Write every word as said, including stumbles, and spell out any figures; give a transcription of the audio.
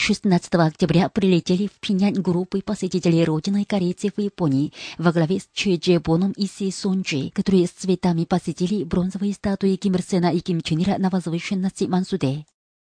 шестнадцатого октября прилетели в Пхеньян группы посетителей родины корейцев в Японии во главе с Чжэ Джебоном и Си Сунджи, которые с цветами посетили бронзовые статуи Ким Ир Сена и Ким Чен Ира на возвышенности Мансуде.